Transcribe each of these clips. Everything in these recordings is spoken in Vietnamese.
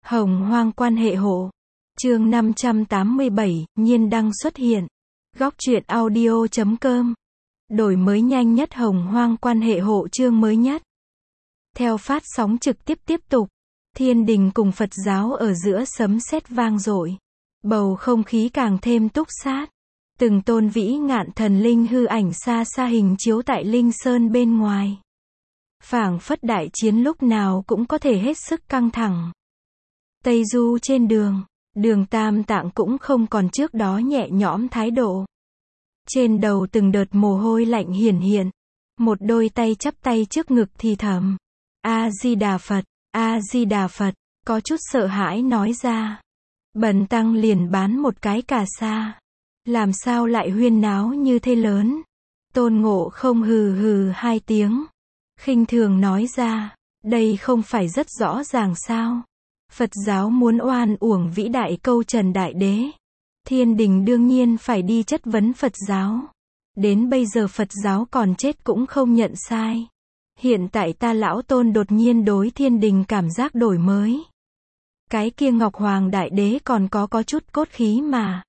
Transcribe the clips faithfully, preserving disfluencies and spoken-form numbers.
Hồng hoang quan hệ hộ. Chương năm trăm tám mươi bảy, nhiên đăng xuất hiện. Góc truyện audio chấm com. Đổi mới nhanh nhất hồng hoang quan hệ hộ chương mới nhất. Theo phát sóng trực tiếp tiếp tục, thiên đình cùng Phật giáo ở giữa sấm sét vang dội. Bầu không khí càng thêm túc sát. Từng tôn vĩ ngạn thần linh hư ảnh xa xa hình chiếu tại Linh Sơn bên ngoài. Phảng phất đại chiến lúc nào cũng có thể hết sức căng thẳng. Tây Du trên đường, Đường Tam Tạng cũng không còn trước đó nhẹ nhõm thái độ. Trên đầu từng đợt mồ hôi lạnh hiển hiện, một đôi tay chắp tay trước ngực thì thầm: A-di-đà Phật, A-di-đà Phật, có chút sợ hãi nói ra. Bần tăng liền bán một cái cà sa. Làm sao lại huyên náo như thế lớn? Tôn Ngộ Không hừ hừ hai tiếng, khinh thường nói ra, đây không phải rất rõ ràng sao? Phật giáo muốn oan uổng vĩ đại câu trần đại đế. Thiên đình đương nhiên phải đi chất vấn Phật giáo. Đến bây giờ Phật giáo còn chết cũng không nhận sai. Hiện tại ta lão tôn đột nhiên đối thiên đình cảm giác đổi mới. Cái kia Ngọc Hoàng đại đế còn có có chút cốt khí mà.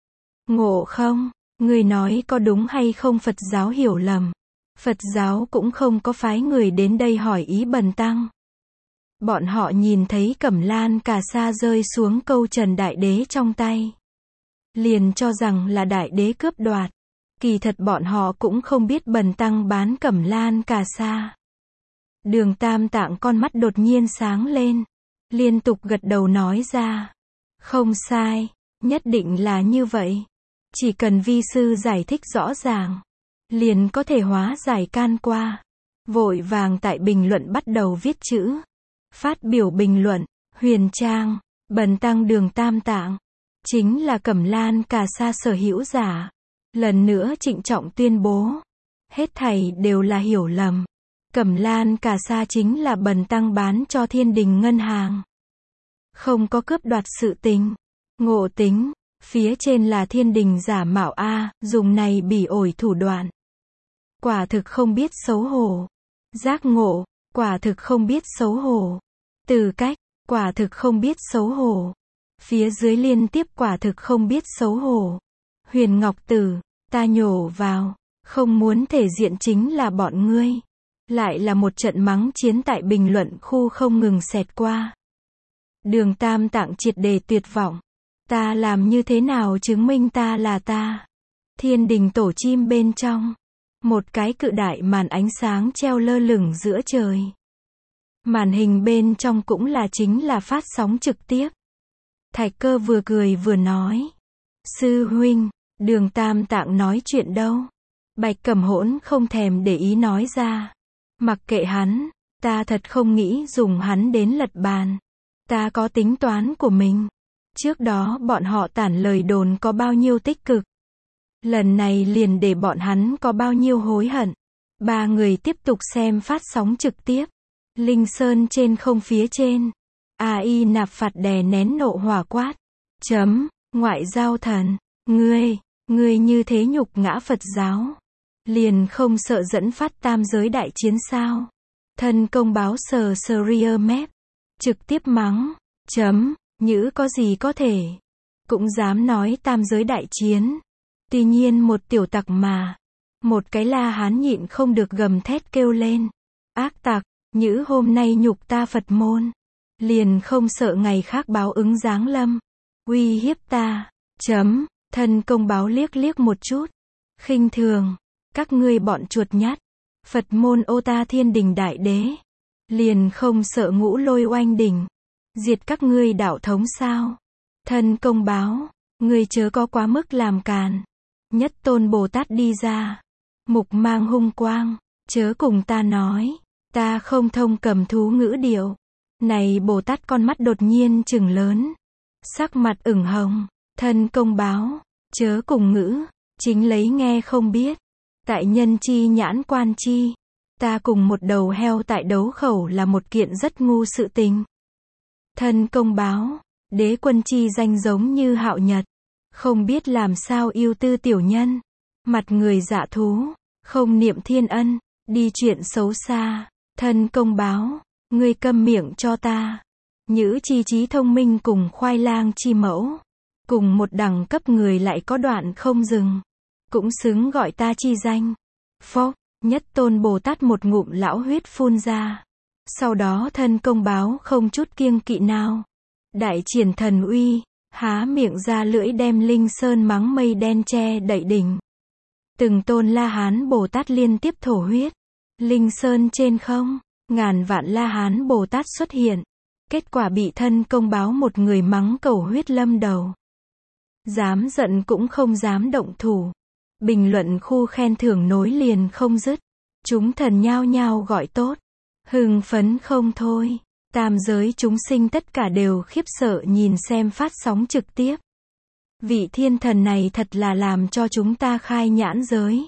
Ngộ Không, người nói có đúng hay không? Phật giáo hiểu lầm. Phật giáo cũng không có phái người đến đây hỏi ý bần tăng. Bọn họ nhìn thấy cẩm lan cà sa rơi xuống câu trần đại đế trong tay, liền cho rằng là đại đế cướp đoạt. Kỳ thật bọn họ cũng không biết bần tăng bán cẩm lan cà sa. Đường Tam Tạng con mắt đột nhiên sáng lên, liên tục gật đầu nói ra, không sai, nhất định là như vậy. Chỉ cần vi sư giải thích rõ ràng, liền có thể hóa giải can qua. Vội vàng tại bình luận bắt đầu viết chữ. Phát biểu bình luận, huyền trang, bần tăng Đường Tam Tạng, chính là cẩm lan cà sa sở hữu giả. Lần nữa trịnh trọng tuyên bố, hết thảy đều là hiểu lầm. Cẩm lan cà sa chính là bần tăng bán cho thiên đình ngân hàng. Không có cướp đoạt sự tình. Ngộ tính, phía trên là thiên đình giả mạo a, dùng này bỉ ổi thủ đoạn. Quả thực không biết xấu hổ. Giác ngộ, quả thực không biết xấu hổ. Từ cách, quả thực không biết xấu hổ. Phía dưới liên tiếp quả thực không biết xấu hổ. Huyền Ngọc Tử, ta nhổ vào, không muốn thể diện chính là bọn ngươi. Lại là một trận mắng chiến tại bình luận khu không ngừng xẹt qua. Đường Tam Tạng triệt đề tuyệt vọng. Ta làm như thế nào chứng minh ta là ta? Thiên đình tổ chim bên trong, một cái cự đại màn ánh sáng treo lơ lửng giữa trời. Màn hình bên trong cũng là chính là phát sóng trực tiếp. Thạch Cơ vừa cười vừa nói, sư huynh, Đường Tam Tạng nói chuyện đâu? Bạch Cẩm Hỗn không thèm để ý nói ra, mặc kệ hắn, ta thật không nghĩ dùng hắn đến lật bàn. Ta có tính toán của mình. Trước đó bọn họ tản lời đồn có bao nhiêu tích cực, lần này liền để bọn hắn có bao nhiêu hối hận. Ba người tiếp tục xem phát sóng trực tiếp. Linh Sơn trên không phía trên, A I Nạp Phạt đè nén nộ hỏa quát, chấm, ngoại giao thần, ngươi, ngươi như thế nhục ngã Phật giáo, liền không sợ dẫn phát tam giới đại chiến sao? Thân công báo sờ sờ ria mép, trực tiếp mắng, chấm, nhữ có gì có thể, cũng dám nói tam giới đại chiến. Tuy nhiên một tiểu tặc mà, một cái La Hán nhịn không được gầm thét kêu lên, ác tặc, nhữ hôm nay nhục ta Phật môn, liền không sợ ngày khác báo ứng giáng lâm, uy hiếp ta, chấm, thân công báo liếc liếc một chút, khinh thường, các ngươi bọn chuột nhắt, Phật môn ô ta thiên đình đại đế, liền không sợ ngũ lôi oanh đỉnh, diệt các ngươi đạo thống sao? Thân công báo, ngươi chớ có quá mức làm càn. Nhất Tôn Bồ Tát đi ra, mục mang hung quang, chớ cùng ta nói, ta không thông cầm thú ngữ điệu. Này Bồ Tát con mắt đột nhiên trừng lớn, sắc mặt ửng hồng, thân công báo, chớ cùng ngữ, chính lấy nghe không biết. Tại nhân chi nhãn quan chi, ta cùng một đầu heo tại đấu khẩu là một kiện rất ngu sự tình. Thân công báo, đế quân chi danh giống như hạo nhật, không biết làm sao yêu tư tiểu nhân, mặt người dạ thú, không niệm thiên ân, đi chuyện xấu xa. Thân công báo, ngươi câm miệng cho ta. Nhữ chi trí thông minh cùng khoai lang chi mẫu. Cùng một đẳng cấp người lại có đoạn không dừng. Cũng xứng gọi ta chi danh. Phốc, Nhất Tôn Bồ Tát một ngụm lão huyết phun ra. Sau đó thân công báo không chút kiêng kỵ nào. Đại triển thần uy, há miệng ra lưỡi đem Linh Sơn mắng mây đen che đậy đỉnh. Từng tôn La Hán Bồ Tát liên tiếp thổ huyết. Linh Sơn trên không, ngàn vạn La Hán Bồ Tát xuất hiện. Kết quả bị thân công báo một người mắng cầu huyết lâm đầu. Dám giận cũng không dám động thủ. Bình luận khu khen thưởng nối liền không dứt. Chúng thần nhao nhao gọi tốt. Hưng phấn không thôi. Tam giới chúng sinh tất cả đều khiếp sợ nhìn xem phát sóng trực tiếp. Vị thiên thần này thật là làm cho chúng ta khai nhãn giới.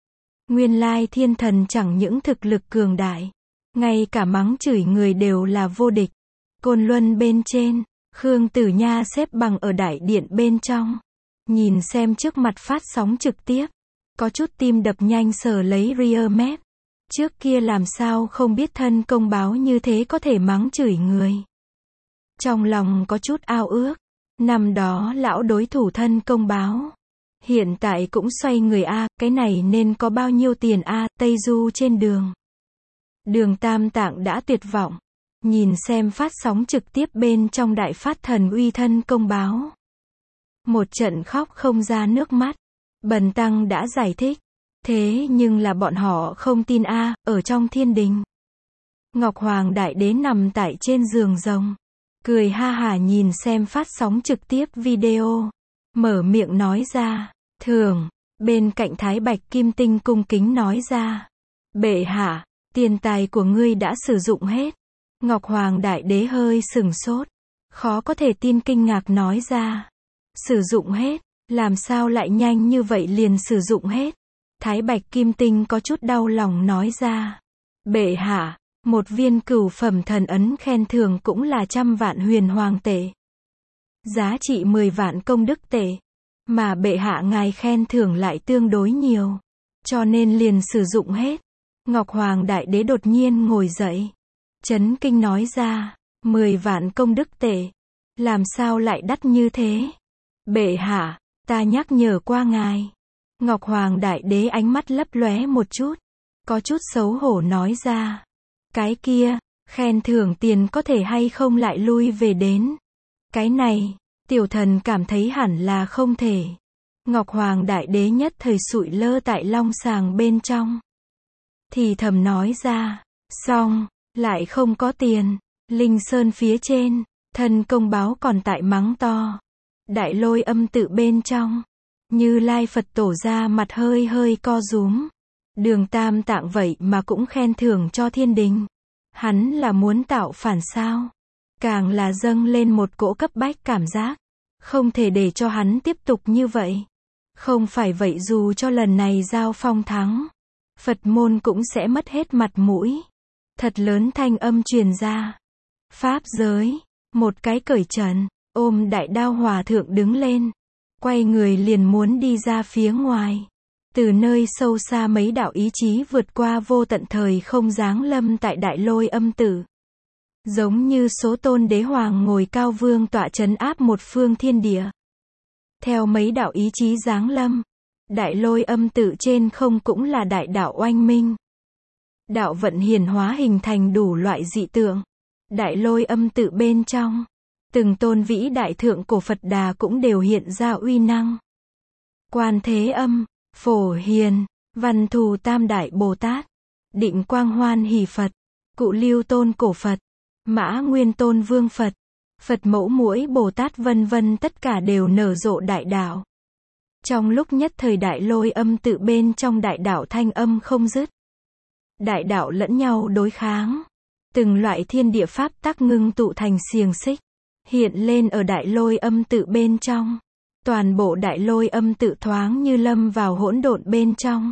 Nguyên lai thiên thần chẳng những thực lực cường đại. Ngay cả mắng chửi người đều là vô địch. Côn Luân bên trên, Khương Tử Nha xếp bằng ở đại điện bên trong. Nhìn xem trước mặt phát sóng trực tiếp. Có chút tim đập nhanh sờ lấy rear map. Trước kia làm sao không biết thân công báo như thế có thể mắng chửi người. Trong lòng có chút ao ước. Năm đó lão đối thủ thân công báo. Hiện tại cũng xoay người a, cái này nên có bao nhiêu tiền a, Tây Du trên đường. Đường Tam Tạng đã tuyệt vọng. Nhìn xem phát sóng trực tiếp bên trong đại phát thần uy thân công báo. Một trận khóc không ra nước mắt. Bần tăng đã giải thích. Thế nhưng là bọn họ không tin a, ở trong thiên đình. Ngọc Hoàng Đại Đế nằm tại trên giường rồng. Cười ha hả nhìn xem phát sóng trực tiếp video. Mở miệng nói ra. Thường, bên cạnh Thái Bạch Kim Tinh cung kính nói ra. Bệ hạ, tiền tài của ngươi đã sử dụng hết. Ngọc Hoàng Đại Đế hơi sừng sốt. Khó có thể tin kinh ngạc nói ra. Sử dụng hết, làm sao lại nhanh như vậy liền sử dụng hết. Thái Bạch Kim Tinh có chút đau lòng nói ra. Bệ hạ, một viên cửu phẩm thần ấn khen thưởng cũng là trăm vạn huyền hoàng tệ. Giá trị mười vạn công đức tệ. Mà bệ hạ ngài khen thưởng lại tương đối nhiều. Cho nên liền sử dụng hết. Ngọc Hoàng Đại Đế đột nhiên ngồi dậy. Chấn kinh nói ra. Mười vạn công đức tệ. Làm sao lại đắt như thế? Bệ hạ, ta nhắc nhở qua ngài. Ngọc Hoàng Đại Đế ánh mắt lấp lóe một chút. Có chút xấu hổ nói ra. Cái kia, khen thưởng tiền có thể hay không lại lui về đến. Cái này, tiểu thần cảm thấy hẳn là không thể. Ngọc Hoàng Đại Đế nhất thời sụi lơ tại long sàng bên trong. Thì thầm nói ra. Xong, lại không có tiền. Linh Sơn phía trên, thân công báo còn tại mắng to. Đại Lôi Âm tự bên trong. Như Lai Phật Tổ ra mặt hơi hơi co rúm. Đường Tam Tạng vậy mà cũng khen thưởng cho thiên đình. Hắn là muốn tạo phản sao? Càng là dâng lên một cỗ cấp bách cảm giác. Không thể để cho hắn tiếp tục như vậy. Không phải vậy dù cho lần này giao phong thắng. Phật môn cũng sẽ mất hết mặt mũi. Thật lớn thanh âm truyền ra. Pháp giới. Một cái cởi trần. Ôm đại đao hòa thượng đứng lên. Quay người liền muốn đi ra phía ngoài. Từ nơi sâu xa mấy đạo ý chí vượt qua vô tận thời không giáng lâm tại Đại Lôi Âm tự. Giống như số tôn đế hoàng ngồi cao vương tọa trấn áp một phương thiên địa. Theo mấy đạo ý chí giáng lâm, Đại Lôi Âm tự trên không cũng là đại đạo oanh minh. Đạo vận hiển hóa hình thành đủ loại dị tượng. Đại Lôi Âm tự bên trong, từng tôn vĩ đại thượng cổ Phật Đà cũng đều hiện ra uy năng. Quan Thế Âm, Phổ Hiền, Văn Thù Tam Đại Bồ Tát, Định Quang Hoan Hỷ Phật, Cụ Lưu Tôn Cổ Phật, Mã Nguyên Tôn Vương Phật, Phật Mẫu Muỗi Bồ Tát vân vân tất cả đều nở rộ đại đạo. Trong lúc nhất thời Đại Lôi Âm tự bên trong đại đạo thanh âm không dứt. Đại đạo lẫn nhau đối kháng. Từng loại thiên địa pháp tắc ngưng tụ thành xiềng xích. Hiện lên ở Đại Lôi Âm tự bên trong. Toàn bộ Đại Lôi Âm tự thoáng như lâm vào hỗn độn bên trong.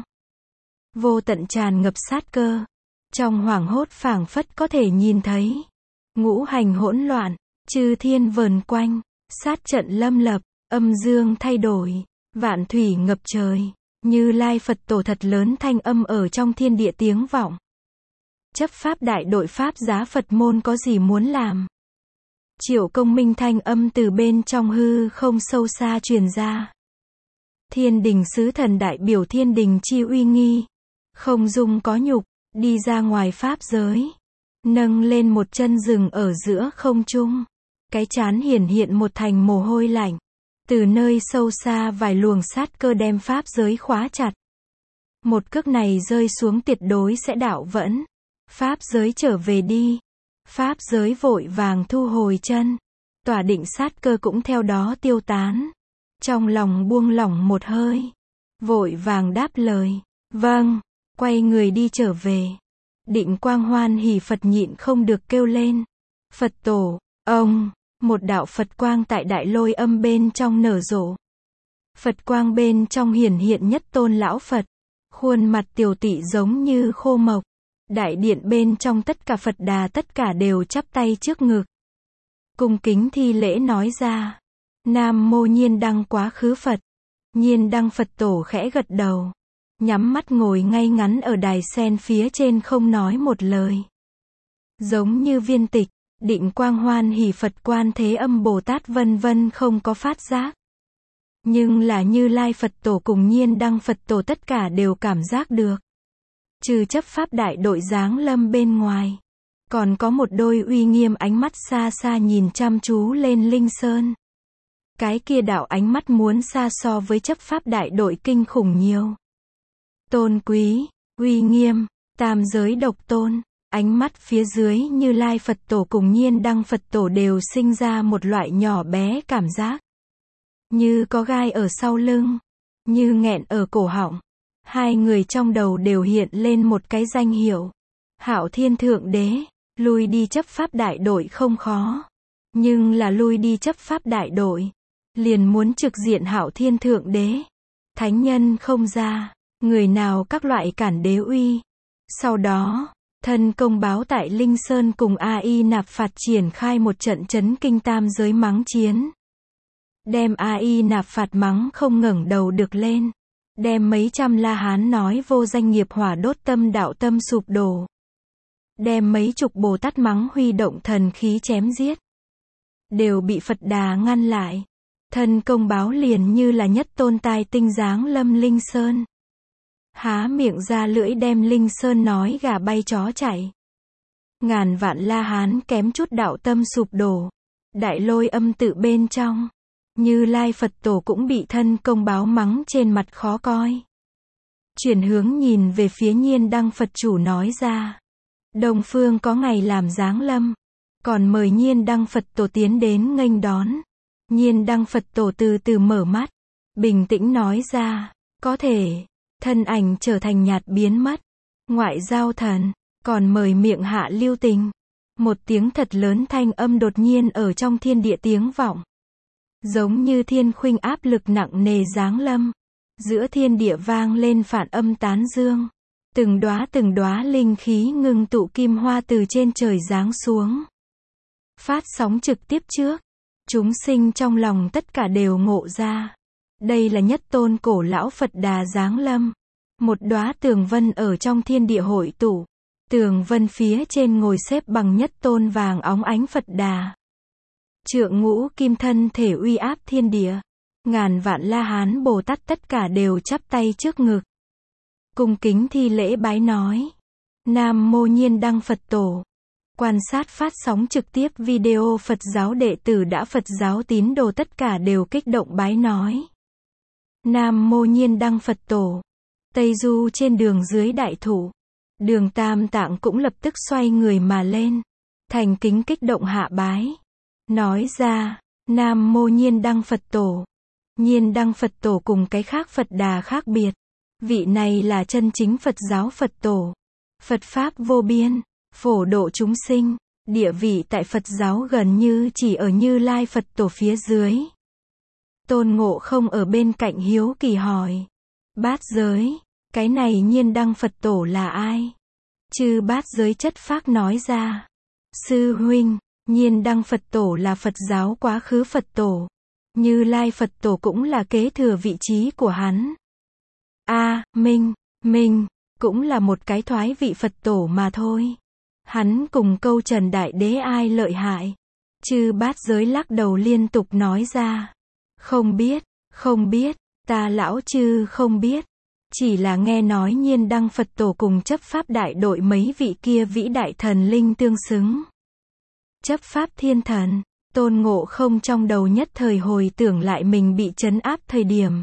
Vô tận tràn ngập sát cơ. Trong hoảng hốt phảng phất có thể nhìn thấy. Ngũ hành hỗn loạn, chư thiên vờn quanh, sát trận lâm lập, âm dương thay đổi, vạn thủy ngập trời, Như Lai Phật Tổ thật lớn thanh âm ở trong thiên địa tiếng vọng. Chấp pháp đại đội pháp giá Phật môn có gì muốn làm? Triệu Công Minh thanh âm từ bên trong hư không sâu xa truyền ra. Thiên đình sứ thần đại biểu thiên đình chi uy nghi, không dung có nhục, đi ra ngoài pháp giới, nâng lên một chân rừng ở giữa không trung, cái trán hiển hiện một thành mồ hôi lạnh, từ nơi sâu xa vài luồng sát cơ đem pháp giới khóa chặt. Một cước này rơi xuống tuyệt đối sẽ đảo vẫn. Pháp giới trở về đi. Pháp giới vội vàng thu hồi chân. Tỏa định sát cơ cũng theo đó tiêu tán. Trong lòng buông lỏng một hơi. Vội vàng đáp lời. Vâng. Quay người đi trở về. Định Quang hoan hỉ Phật nhịn không được kêu lên. Phật tổ, ông. Một đạo Phật quang tại đại lôi âm bên trong nở rộ. Phật quang bên trong hiển hiện nhất tôn lão Phật. Khuôn mặt tiều tụy giống như khô mộc. Đại điện bên trong tất cả Phật đà tất cả đều chắp tay trước ngực. Cung kính thi lễ nói ra. Nam mô Nhiên Đăng quá khứ Phật. Nhiên Đăng Phật tổ khẽ gật đầu. Nhắm mắt ngồi ngay ngắn ở đài sen phía trên không nói một lời. Giống như viên tịch, Định Quang hoan hỉ Phật Quan Thế Âm Bồ Tát vân vân không có phát giác. Nhưng là Như Lai Phật tổ cùng Nhiên Đăng Phật tổ tất cả đều cảm giác được. Trừ chấp pháp đại đội giáng lâm bên ngoài. Còn có một đôi uy nghiêm ánh mắt xa xa nhìn chăm chú lên Linh Sơn. Cái kia đạo ánh mắt muốn xa so với chấp pháp đại đội kinh khủng nhiều. Tôn quý, uy nghiêm, tam giới độc tôn. Ánh mắt phía dưới Như Lai Phật tổ cùng Nhiên Đăng Phật tổ đều sinh ra một loại nhỏ bé cảm giác. Như có gai ở sau lưng. Như nghẹn ở cổ họng. Hai người trong đầu đều hiện lên một cái danh hiệu. Hạo Thiên Thượng Đế. Lui đi chấp pháp đại đội không khó. Nhưng là lui đi chấp pháp đại đội. Liền muốn trực diện Hạo Thiên Thượng Đế. Thánh nhân không ra. Người nào các loại cản đế uy. Sau đó, thân công báo tại Linh Sơn cùng A I Nạp Phạt triển khai một trận chấn kinh tam giới mắng chiến. Đem A I Nạp Phạt mắng không ngẩng đầu được lên. Đem mấy trăm La Hán nói vô danh nghiệp hỏa đốt tâm đạo tâm sụp đổ. Đem mấy chục Bồ Tát mắng huy động thần khí chém giết. Đều bị Phật Đà ngăn lại. Thân công báo liền như là nhất tôn tai tinh giáng lâm Linh Sơn. Há miệng ra lưỡi đem Linh Sơn nói gà bay chó chạy. Ngàn vạn La Hán kém chút đạo tâm sụp đổ. Đại lôi âm tự bên trong. Như Lai Phật tổ cũng bị thân công báo mắng trên mặt khó coi. Chuyển hướng nhìn về phía Nhiên Đăng Phật chủ nói ra. Đông phương có ngày làm giáng lâm. Còn mời Nhiên Đăng Phật tổ tiến đến nghênh đón. Nhiên Đăng Phật tổ từ từ mở mắt. Bình tĩnh nói ra. Có thể. Thân ảnh trở thành nhạt biến mất. Ngoại giao thần. Còn mời miệng hạ lưu tình. Một tiếng thật lớn thanh âm đột nhiên ở trong thiên địa tiếng vọng. Giống như thiên khuynh áp lực nặng nề giáng lâm. Giữa thiên địa vang lên phản âm tán dương. Từng đóa từng đóa linh khí ngưng tụ kim hoa từ trên trời giáng xuống. Phát sóng trực tiếp trước. Chúng sinh trong lòng tất cả đều ngộ ra. Đây là nhất tôn cổ lão Phật Đà giáng lâm. Một đóa tường vân ở trong thiên địa hội tụ. Tường vân phía trên ngồi xếp bằng nhất tôn vàng óng ánh Phật Đà. Trượng ngũ kim thân thể uy áp thiên địa. Ngàn vạn La Hán Bồ Tát tất cả đều chắp tay trước ngực. Cung kính thi lễ bái nói. Nam mô Nhiên Đăng Phật tổ. Quan sát phát sóng trực tiếp video Phật giáo đệ tử đã Phật giáo tín đồ tất cả đều kích động bái nói. Nam mô Nhiên Đăng Phật tổ. Tây Du trên đường dưới đại thụ. Đường Tam Tạng cũng lập tức xoay người mà lên. Thành kính kích động hạ bái. Nói ra, Nam mô Nhiên Đăng Phật tổ. Nhiên Đăng Phật tổ cùng cái khác Phật Đà khác biệt. Vị này là chân chính Phật giáo Phật tổ. Phật Pháp vô biên, phổ độ chúng sinh. Địa vị tại Phật giáo gần như chỉ ở Như Lai Phật tổ phía dưới. Tôn Ngộ Không ở bên cạnh hiếu kỳ hỏi. Bát giới, cái này Nhiên Đăng Phật tổ là ai? Chư bát giới chất phác nói ra. Sư huynh, Nhiên Đăng Phật tổ là Phật giáo quá khứ Phật tổ. Như Lai Phật tổ cũng là kế thừa vị trí của hắn. A, à, Minh, Minh, cũng là một cái thoái vị Phật tổ mà thôi. Hắn cùng câu Trần Đại Đế ai lợi hại? Chư Bát Giới lắc đầu liên tục nói ra. Không biết, không biết, ta lão chư không biết. Chỉ là nghe nói Nhiên Đăng Phật Tổ cùng chấp pháp đại đội mấy vị kia vĩ đại thần linh tương xứng. Chấp pháp thiên thần, Tôn Ngộ Không trong đầu nhất thời hồi tưởng lại mình bị trấn áp thời điểm.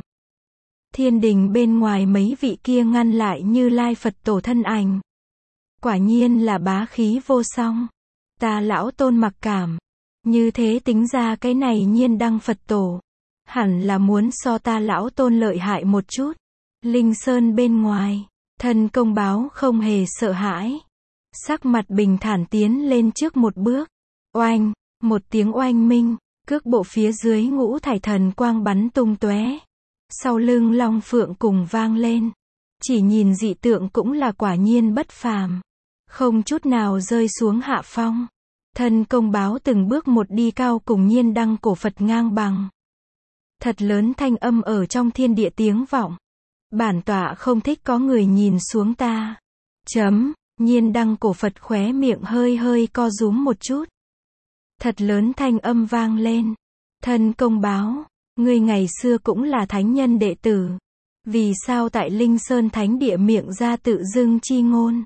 Thiên đình bên ngoài mấy vị kia ngăn lại Như Lai Phật Tổ thân ảnh. Quả nhiên là bá khí vô song. Ta lão Tôn mặc cảm. Như thế tính ra cái này Nhiên Đăng Phật Tổ. Hẳn là muốn so ta lão Tôn lợi hại một chút. Linh Sơn bên ngoài, Thân Công Báo không hề sợ hãi. Sắc mặt bình thản tiến lên trước một bước. Oanh, một tiếng oanh minh, cước bộ phía dưới ngũ thải thần quang bắn tung tóe. Sau lưng long phượng cùng vang lên. Chỉ nhìn dị tượng cũng là quả nhiên bất phàm. Không chút nào rơi xuống hạ phong. Thân Công Báo từng bước một đi cao cùng Nhiên Đăng cổ Phật ngang bằng. Thật lớn thanh âm ở trong thiên địa tiếng vọng. Bản tọa không thích có người nhìn xuống ta. Chấm, Nhiên Đăng cổ Phật khóe miệng hơi hơi co rúm một chút. Thật lớn thanh âm vang lên. Thân Công Báo, ngươi ngày xưa cũng là thánh nhân đệ tử. Vì sao tại Linh Sơn Thánh Địa miệng ra tự dưng chi ngôn?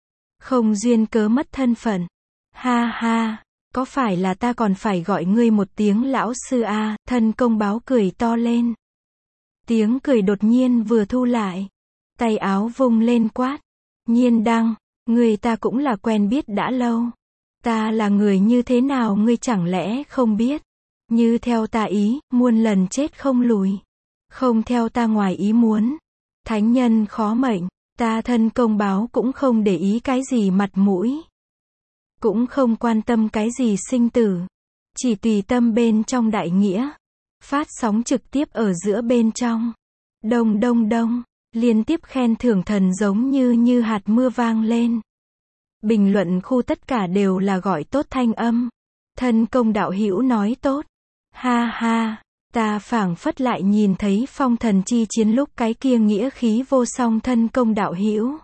Không duyên cớ mất thân phận. Ha ha, có phải là ta còn phải gọi ngươi một tiếng lão sư a? À? Thân Công Báo cười to lên. Tiếng cười đột nhiên vừa thu lại. Tay áo vung lên quát. Nhiên Đăng, người ta cũng là quen biết đã lâu. Ta là người như thế nào ngươi chẳng lẽ không biết? Như theo ta ý, muôn lần chết không lùi. Không theo ta ngoài ý muốn. Thánh nhân khó mệnh, ta Thân Công Báo cũng không để ý cái gì mặt mũi. Cũng không quan tâm cái gì sinh tử. Chỉ tùy tâm bên trong đại nghĩa. Phát sóng trực tiếp ở giữa bên trong. Đông đông đông, liên tiếp khen thưởng thần giống như như hạt mưa vang lên. Bình luận khu tất cả đều là gọi tốt thanh âm. Thân Công đạo hữu nói tốt. Ha ha, ta phảng phất lại nhìn thấy phong thần chi chiến lúc cái kia nghĩa khí vô song Thân Công đạo hữu.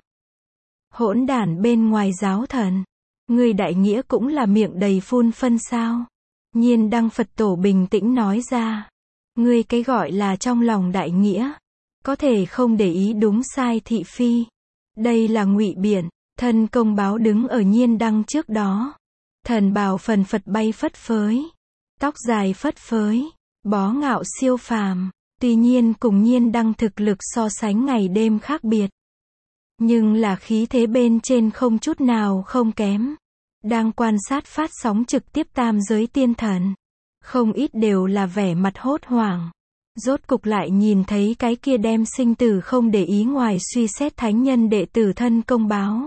Hỗn đản bên ngoài giáo thần. Người đại nghĩa cũng là miệng đầy phun phân sao? Nhiên Đăng Phật Tổ bình tĩnh nói ra. Ngươi cái gọi là trong lòng đại nghĩa. Có thể không để ý đúng sai thị phi. Đây là ngụy biện. Thân Công Báo đứng ở Nhiên Đăng trước đó. Thần bào phần phật bay phất phới. Tóc dài phất phới. Bó ngạo siêu phàm. Tuy nhiên cùng Nhiên Đăng thực lực so sánh ngày đêm khác biệt. Nhưng là khí thế bên trên không chút nào không kém. Đang quan sát phát sóng trực tiếp tam giới tiên thần. Không ít đều là vẻ mặt hốt hoảng. Rốt cục lại nhìn thấy cái kia đem sinh tử không để ý ngoài suy xét thánh nhân đệ tử Thân Công Báo.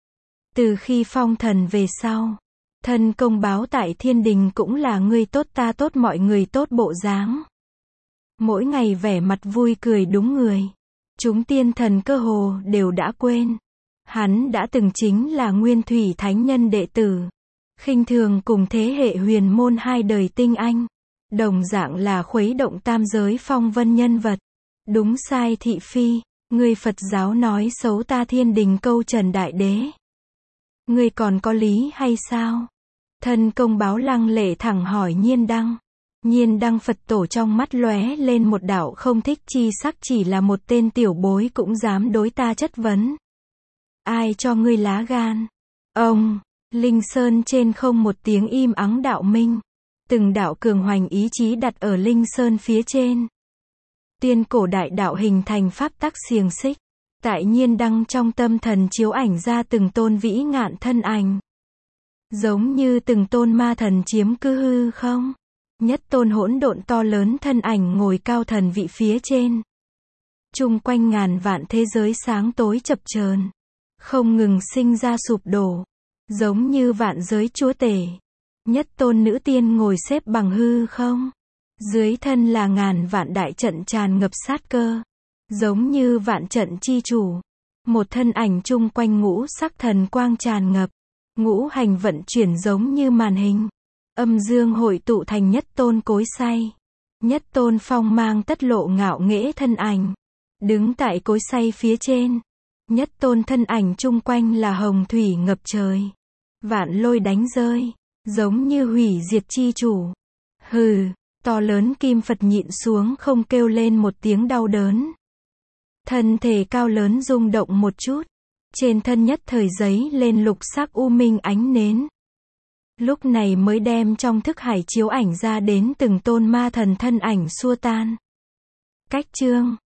Từ khi phong thần về sau, Thân Công Báo tại thiên đình cũng là ngươi tốt ta tốt mọi người tốt bộ dáng. Mỗi ngày vẻ mặt vui cười đúng người. Chúng tiên thần cơ hồ đều đã quên. Hắn đã từng chính là nguyên thủy thánh nhân đệ tử. Khinh thường cùng thế hệ huyền môn hai đời tinh anh. Đồng dạng là khuấy động tam giới phong vân nhân vật. Đúng sai thị phi, người Phật giáo nói xấu ta thiên đình câu trần đại đế. Người còn có lý hay sao? Thân Công Báo lăng lệ thẳng hỏi Nhiên Đăng. Nhiên Đăng Phật Tổ trong mắt lóe lên một đạo không thích chi sắc, chỉ là một tên tiểu bối cũng dám đối ta chất vấn. Ai cho ngươi lá gan? Ông, Linh Sơn trên không một tiếng im ắng đạo minh. Từng đạo cường hoành ý chí đặt ở Linh Sơn phía trên. Tiên cổ đại đạo hình thành pháp tắc xiềng xích. Tại Nhiên Đăng trong tâm thần chiếu ảnh ra từng tôn vĩ ngạn thân ảnh. Giống như từng tôn ma thần chiếm cứ hư không. Nhất tôn hỗn độn to lớn thân ảnh ngồi cao thần vị phía trên. Chung quanh ngàn vạn thế giới sáng tối chập chờn, không ngừng sinh ra sụp đổ. Giống như vạn giới chúa tể. Nhất tôn nữ tiên ngồi xếp bằng hư không. Dưới thân là ngàn vạn đại trận tràn ngập sát cơ. Giống như vạn trận chi chủ. Một thân ảnh chung quanh ngũ sắc thần quang tràn ngập. Ngũ hành vận chuyển giống như màn hình. Âm dương hội tụ thành nhất tôn cối xay. Nhất tôn phong mang tất lộ ngạo nghễ thân ảnh. Đứng tại cối xay phía trên. Nhất tôn thân ảnh chung quanh là hồng thủy ngập trời. Vạn lôi đánh rơi. giống như hủy diệt chi chủ. Hừ, to lớn kim Phật nhịn xuống không kêu lên một tiếng đau đớn. Thân thể cao lớn rung động một chút. Trên thân nhất thời giấy lên lục sắc u minh ánh nến. Lúc này mới đem trong thức hải chiếu ảnh ra đến từng tôn ma thần thân ảnh xua tan. Cách chương